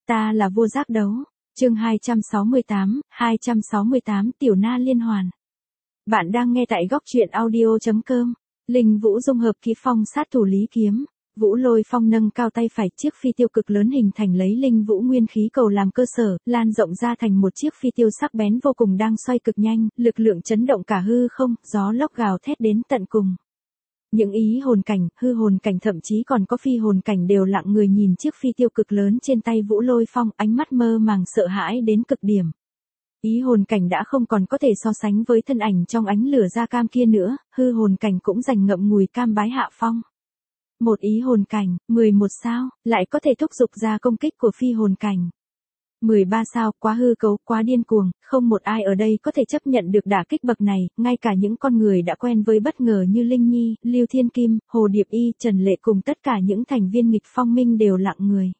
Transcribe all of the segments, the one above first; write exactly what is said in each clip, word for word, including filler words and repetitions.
Ta là vua giác đấu. Chương hai trăm sáu mươi tám, hai trăm sáu mươi tám Tiểu Na liên hoàn. Bạn đang nghe tại góc truyện audio chấm com. Linh Vũ dung hợp kỹ phong sát thủ lý kiếm. Vũ Lôi Phong nâng cao tay phải, chiếc phi tiêu cực lớn hình thành lấy Linh Vũ nguyên khí cầu làm cơ sở, lan rộng ra thành một chiếc phi tiêu sắc bén vô cùng đang xoay cực nhanh, lực lượng chấn động cả hư không, gió lốc gào thét đến tận cùng. Những ý hồn cảnh, hư hồn cảnh thậm chí còn có phi hồn cảnh đều lặng người nhìn chiếc phi tiêu cực lớn trên tay Vũ Lôi Phong, ánh mắt mơ màng sợ hãi đến cực điểm. Ý hồn cảnh đã không còn có thể so sánh với thân ảnh trong ánh lửa da cam kia nữa, hư hồn cảnh cũng dành ngậm ngùi cam bái hạ phong. Một ý hồn cảnh, mười một sao, lại có thể thúc giục ra công kích của phi hồn cảnh. mười ba sao, quá hư cấu, quá điên cuồng, không một ai ở đây có thể chấp nhận được đả kích bậc này, ngay cả những con người đã quen với bất ngờ như Linh Nhi, Lưu Thiên Kim, Hồ Điệp Y, Trần Lệ cùng tất cả những thành viên nghịch phong minh đều lặng người.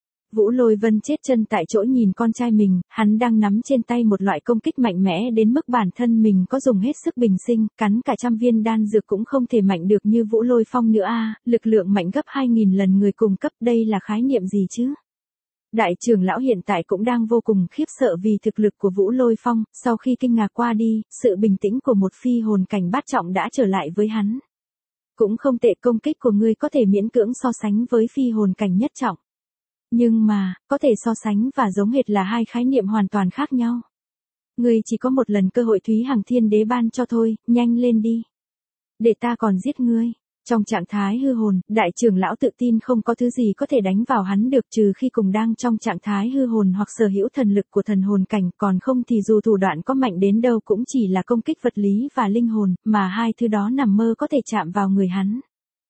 Vũ Lôi Vân chết chân tại chỗ nhìn con trai mình, hắn đang nắm trên tay một loại công kích mạnh mẽ đến mức bản thân mình có dùng hết sức bình sinh, cắn cả trăm viên đan dược cũng không thể mạnh được như Vũ Lôi Phong nữa a, lực lượng mạnh gấp hai nghìn lần người cùng cấp, đây là khái niệm gì chứ? Đại trưởng lão hiện tại cũng đang vô cùng khiếp sợ vì thực lực của Vũ Lôi Phong, sau khi kinh ngạc qua đi, sự bình tĩnh của một phi hồn cảnh bát trọng đã trở lại với hắn. Cũng không tệ, công kích của ngươi có thể miễn cưỡng so sánh với phi hồn cảnh nhất trọng. Nhưng mà, có thể so sánh và giống hệt là hai khái niệm hoàn toàn khác nhau. Ngươi chỉ có một lần cơ hội Thúy Hằng Thiên Đế ban cho thôi, nhanh lên đi. Để ta còn giết ngươi. Trong trạng thái hư hồn, đại trưởng lão tự tin không có thứ gì có thể đánh vào hắn được trừ khi cùng đang trong trạng thái hư hồn hoặc sở hữu thần lực của thần hồn cảnh, còn không thì dù thủ đoạn có mạnh đến đâu cũng chỉ là công kích vật lý và linh hồn, mà hai thứ đó nằm mơ có thể chạm vào người hắn.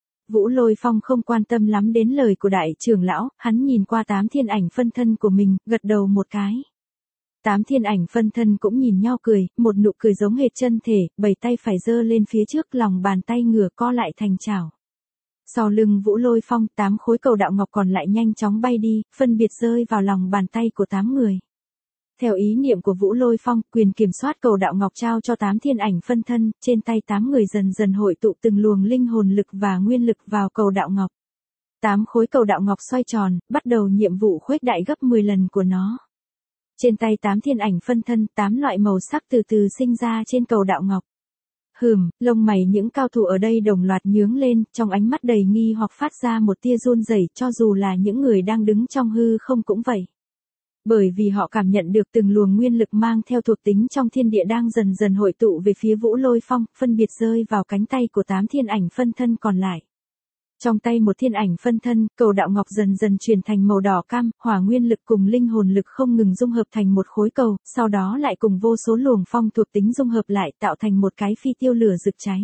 Vũ Lôi Phong không quan tâm lắm đến lời của đại trưởng lão, hắn nhìn qua tám thiên ảnh phân thân của mình, gật đầu một cái. Tám thiên ảnh phân thân cũng nhìn nhau cười, một nụ cười giống hệt chân thể, bảy tay phải giơ lên phía trước, lòng bàn tay ngửa co lại thành chảo. Sau lưng Vũ Lôi Phong, tám khối cầu đạo ngọc còn lại nhanh chóng bay đi, phân biệt rơi vào lòng bàn tay của tám người. Theo ý niệm của Vũ Lôi Phong, quyền kiểm soát cầu đạo ngọc trao cho tám thiên ảnh phân thân, trên tay tám người dần dần hội tụ từng luồng linh hồn lực và nguyên lực vào cầu đạo ngọc. Tám khối cầu đạo ngọc xoay tròn, bắt đầu nhiệm vụ khuếch đại gấp mười lần của nó. Trên tay tám thiên ảnh phân thân, tám loại màu sắc từ từ sinh ra trên cầu đạo ngọc. Hừm, lông mày những cao thủ ở đây đồng loạt nhướng lên, trong ánh mắt đầy nghi hoặc phát ra một tia run rẩy, cho dù là những người đang đứng trong hư không cũng vậy. Bởi vì họ cảm nhận được từng luồng nguyên lực mang theo thuộc tính trong thiên địa đang dần dần hội tụ về phía Vũ Lôi Phong, phân biệt rơi vào cánh tay của tám thiên ảnh phân thân còn lại. Trong tay một thiên ảnh phân thân, cầu đạo ngọc dần dần chuyển thành màu đỏ cam, hỏa nguyên lực cùng linh hồn lực không ngừng dung hợp thành một khối cầu, sau đó lại cùng vô số luồng phong thuộc tính dung hợp lại tạo thành một cái phi tiêu lửa rực cháy.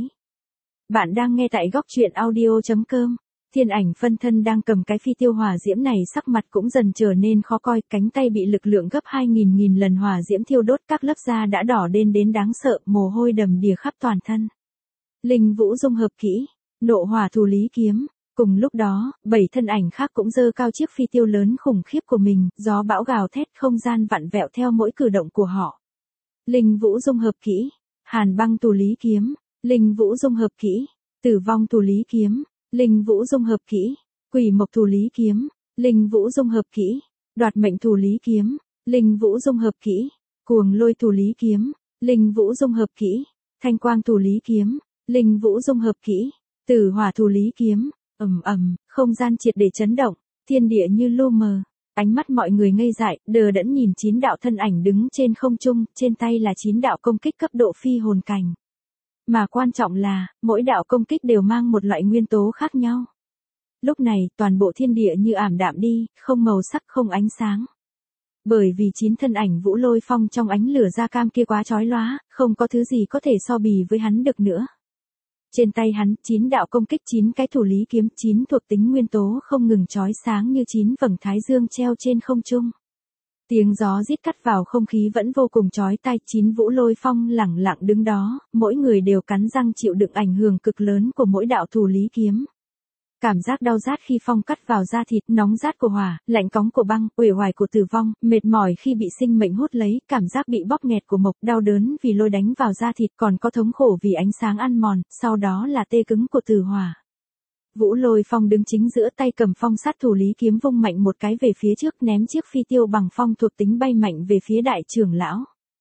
Bạn đang nghe tại góc truyện audio chấm com. Thiên ảnh phân thân đang cầm cái phi tiêu hỏa diễm này, sắc mặt cũng dần trở nên khó coi, cánh tay bị lực lượng gấp hai nghìn nghìn lần hỏa diễm thiêu đốt, các lớp da đã đỏ đen đến đáng sợ, mồ hôi đầm đìa khắp toàn thân. Linh Vũ dung hợp kỹ, nộ hỏa thủ lý kiếm. Cùng lúc đó, bảy thân ảnh khác cũng giơ cao chiếc phi tiêu lớn khủng khiếp của mình, gió bão gào thét, không gian vặn vẹo theo mỗi cử động của họ. Linh Vũ dung hợp kỹ, hàn băng thủ lý kiếm, Linh Vũ dung hợp kỹ, tử vong thủ lý kiếm, Linh Vũ dung hợp kỹ, quỷ mộc thủ lý kiếm, Linh Vũ dung hợp kỹ, đoạt mệnh thủ lý kiếm, Linh Vũ dung hợp kỹ, cuồng lôi thủ lý kiếm, Linh Vũ dung hợp kỹ, thanh quang thủ lý kiếm, Linh Vũ dung hợp kỹ, tử hỏa thủ lý kiếm. Ầm ầm, không gian triệt để chấn động, thiên địa như lu mờ, ánh mắt mọi người ngây dại, đờ đẫn nhìn chín đạo thân ảnh đứng trên không trung, trên tay là chín đạo công kích cấp độ phi hồn cảnh. Mà quan trọng là, mỗi đạo công kích đều mang một loại nguyên tố khác nhau. Lúc này, toàn bộ thiên địa như ảm đạm đi, không màu sắc, không ánh sáng. Bởi vì chín thân ảnh Vũ Lôi Phong trong ánh lửa da cam kia quá chói lóa, không có thứ gì có thể so bì với hắn được nữa. Trên tay hắn, chín đạo công kích, chín cái thủ lý kiếm, chín thuộc tính nguyên tố không ngừng chói sáng như chín vầng thái dương treo trên không trung. Tiếng gió rít cắt vào không khí vẫn vô cùng chói tai, chín Vũ Lôi Phong lẳng lặng đứng đó, mỗi người đều cắn răng chịu đựng ảnh hưởng cực lớn của mỗi đạo thủ lý kiếm. Cảm giác đau rát khi phong cắt vào da thịt, nóng rát của hỏa, lạnh cóng của băng, uể oải của tử vong, mệt mỏi khi bị sinh mệnh hút lấy, cảm giác bị bóp nghẹt của mộc, đau đớn vì lôi đánh vào da thịt, còn có thống khổ vì ánh sáng ăn mòn, sau đó là tê cứng của tử hỏa. Vũ Lôi Phong đứng chính giữa, tay cầm phong sát thủ lý kiếm vung mạnh một cái về phía trước, ném chiếc phi tiêu bằng phong thuộc tính bay mạnh về phía đại trưởng lão.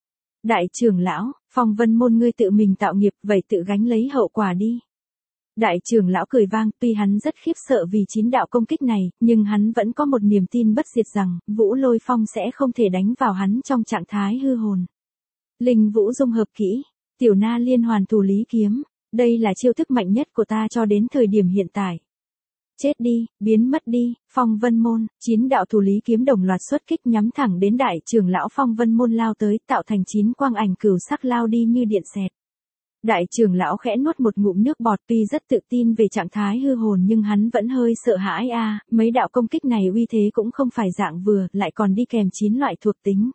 Đại trưởng lão, Phong Vân Môn ngươi tự mình tạo nghiệp, vậy tự gánh lấy hậu quả đi. Đại trưởng lão cười vang, tuy hắn rất khiếp sợ vì chín đạo công kích này, nhưng hắn vẫn có một niềm tin bất diệt rằng, Vũ Lôi Phong sẽ không thể đánh vào hắn trong trạng thái hư hồn. Linh Vũ dung hợp kỹ, Tiểu Na Liên Hoàn thủ lý kiếm, đây là chiêu thức mạnh nhất của ta cho đến thời điểm hiện tại. Chết đi, biến mất đi, Phong Vân Môn, chín đạo thủ lý kiếm đồng loạt xuất kích nhắm thẳng đến đại trưởng lão Phong Vân Môn lao tới, tạo thành chín quang ảnh cửu sắc lao đi như điện xẹt. Đại trưởng lão khẽ nuốt một ngụm nước bọt, tuy rất tự tin về trạng thái hư hồn nhưng hắn vẫn hơi sợ hãi a, à, mấy đạo công kích này uy thế cũng không phải dạng vừa, lại còn đi kèm chín loại thuộc tính.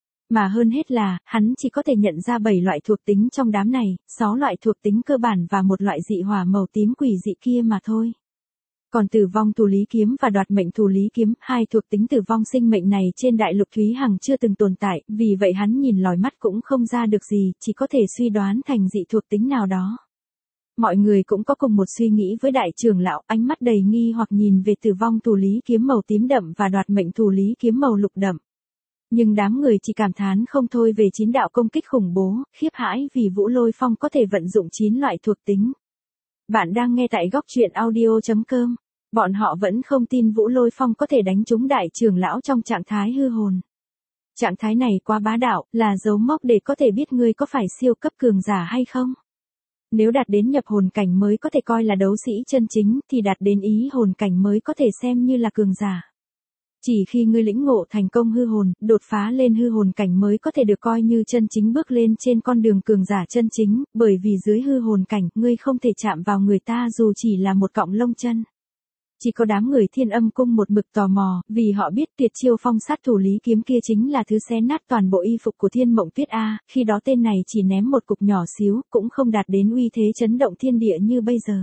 Mà hơn hết là, hắn chỉ có thể nhận ra bảy loại thuộc tính trong đám này, sáu loại thuộc tính cơ bản và một loại dị hỏa màu tím quỷ dị kia mà thôi. Còn tử vong thủ lý kiếm và đoạt mệnh thủ lý kiếm, hai thuộc tính tử vong sinh mệnh này trên đại lục Thúy Hằng chưa từng tồn tại, vì vậy hắn nhìn lòi mắt cũng không ra được gì, chỉ có thể suy đoán thành dị thuộc tính nào đó. Mọi người cũng có cùng một suy nghĩ với đại trưởng lão, ánh mắt đầy nghi hoặc nhìn về tử vong thủ lý kiếm màu tím đậm và đoạt mệnh thủ lý kiếm màu lục đậm. Nhưng đám người chỉ cảm thán không thôi về chín đạo công kích khủng bố, khiếp hãi vì Vũ Lôi Phong có thể vận dụng chín loại thuộc tính. Bạn đang nghe tại góc truyện audio chấm com. Bọn họ vẫn không tin Vũ Lôi Phong có thể đánh trúng đại trưởng lão trong trạng thái hư hồn. Trạng thái này quá bá đạo, là dấu mốc để có thể biết ngươi có phải siêu cấp cường giả hay không. Nếu đạt đến nhập hồn cảnh mới có thể coi là đấu sĩ chân chính, thì đạt đến ý hồn cảnh mới có thể xem như là cường giả. Chỉ khi ngươi lĩnh ngộ thành công hư hồn, đột phá lên hư hồn cảnh mới có thể được coi như chân chính bước lên trên con đường cường giả chân chính, bởi vì dưới hư hồn cảnh, ngươi không thể chạm vào người ta dù chỉ là một cọng lông chân. Chỉ có đám người Thiên Âm Cung một mực tò mò, vì họ biết tuyệt chiêu phong sát thủ lý kiếm kia chính là thứ xé nát toàn bộ y phục của Thiên Mộng Tuyết A, khi đó tên này chỉ ném một cục nhỏ xíu, cũng không đạt đến uy thế chấn động thiên địa như bây giờ.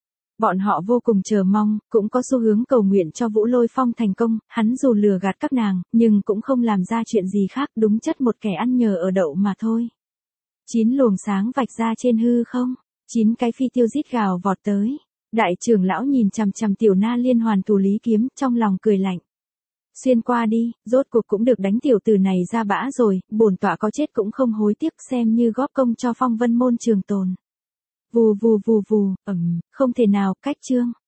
Bọn họ vô cùng chờ mong, cũng có xu hướng cầu nguyện cho Vũ Lôi Phong thành công, hắn dù lừa gạt các nàng, nhưng cũng không làm ra chuyện gì khác, đúng chất một kẻ ăn nhờ ở đậu mà thôi. Chín luồng sáng vạch ra trên hư không, chín cái phi tiêu rít gào vọt tới. Đại trưởng lão nhìn chằm chằm Tiểu Na Liên Hoàn thủ lý kiếm, trong lòng cười lạnh. Xuyên qua đi, rốt cuộc cũng được đánh tiểu tử này ra bã rồi, bổn tọa có chết cũng không hối tiếc, xem như góp công cho Phong Vân Môn trường tồn. Vù vù vù vù, ầm, không thể nào, cách chương.